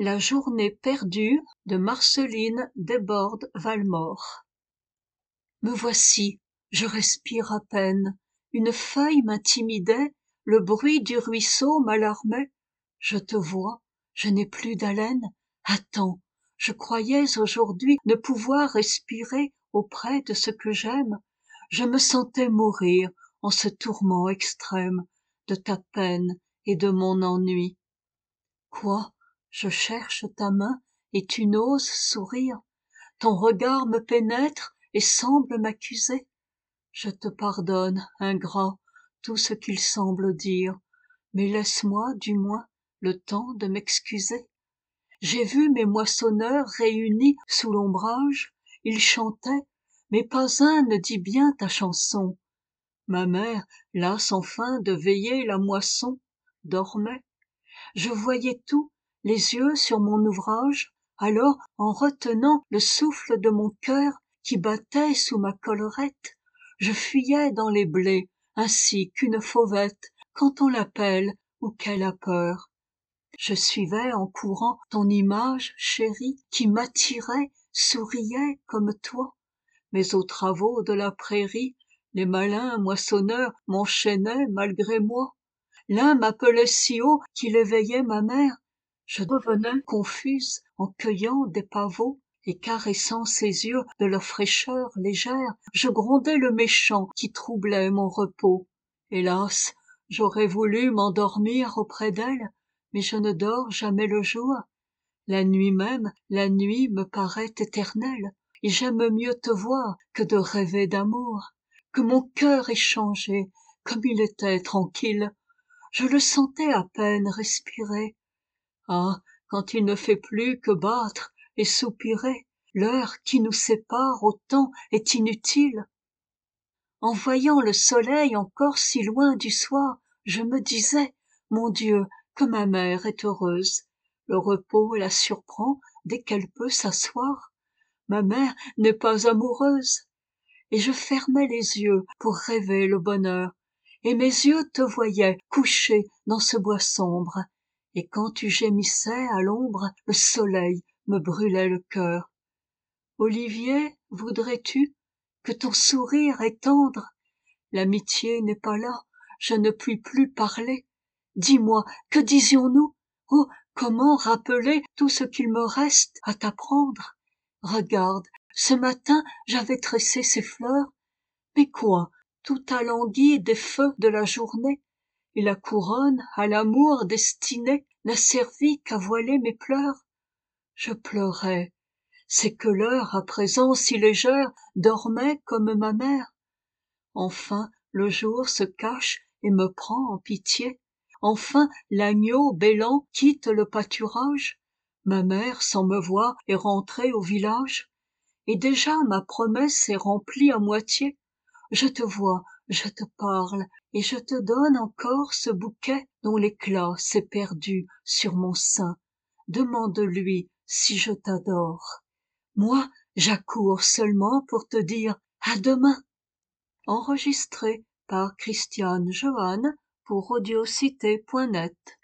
La journée perdue de Marceline Desbordes-Valmore. Me voici, je respire à peine, une feuille m'intimidait, le bruit du ruisseau m'alarmait. Je te vois, je n'ai plus d'haleine, attends, je croyais aujourd'hui ne pouvoir respirer auprès de ce que j'aime. Je me sentais mourir en ce tourment extrême de ta peine et de mon ennui. Quoi, je cherche ta main et tu n'oses sourire, ton regard me pénètre et semble m'accuser. Je te pardonne, ingrat, tout ce qu'il semble dire, mais laisse-moi du moins le temps de m'excuser. J'ai vu mes moissonneurs réunis sous l'ombrage, ils chantaient, mais pas un ne dit bien ta chanson. Ma mère, lasse enfin de veiller la moisson, dormait. Je voyais tout, les yeux sur mon ouvrage, alors en retenant le souffle de mon cœur qui battait sous ma collerette, je fuyais dans les blés, ainsi qu'une fauvette quand on l'appelle ou qu'elle a peur. Je suivais en courant ton image chérie qui m'attirait, souriait comme toi, mais aux travaux de la prairie, les malins moissonneurs m'enchaînaient malgré moi. L'un m'appelait si haut qu'il éveillait ma mère. Je revenais confuse en cueillant des pavots, et caressant ses yeux de leur fraîcheur légère, je grondais le méchant qui troublait mon repos. Hélas, j'aurais voulu m'endormir auprès d'elle, mais je ne dors jamais le jour. La nuit même, la nuit me paraît éternelle, et j'aime mieux te voir que de rêver d'amour. Que mon cœur est changé, comme il était tranquille. Je le sentais à peine respirer. Ah, quand il ne fait plus que battre et soupirer, l'heure qui nous sépare au temps est inutile. En voyant le soleil encore si loin du soir, je me disais, mon Dieu, que ma mère est heureuse. Le repos la surprend dès qu'elle peut s'asseoir. Ma mère n'est pas amoureuse. Et je fermais les yeux pour rêver le bonheur. Et mes yeux te voyaient couché dans ce bois sombre, et quand tu gémissais à l'ombre, le soleil me brûlait le cœur. Olivier, voudrais-tu que ton sourire est tendre? L'amitié n'est pas là, je ne puis plus parler. Dis-moi, que disions-nous? Oh, comment rappeler tout ce qu'il me reste à t'apprendre? Regarde, ce matin j'avais tressé ces fleurs, mais quoi, tout a langui des feux de la journée, et la couronne à l'amour destinée n'a servi qu'à voiler mes pleurs. Je pleurais, c'est que l'heure à présent si légère dormait comme ma mère. Enfin le jour se cache et me prend en pitié. Enfin l'agneau bêlant quitte le pâturage. Ma mère sans me voir est rentrée au village, et déjà ma promesse est remplie à moitié. Je te vois, je te parle, et je te donne encore ce bouquet dont l'éclat s'est perdu sur mon sein. Demande-lui si je t'adore. Moi, j'accours seulement pour te dire à demain. Enregistré par Christiane Johanne pour audiocité.net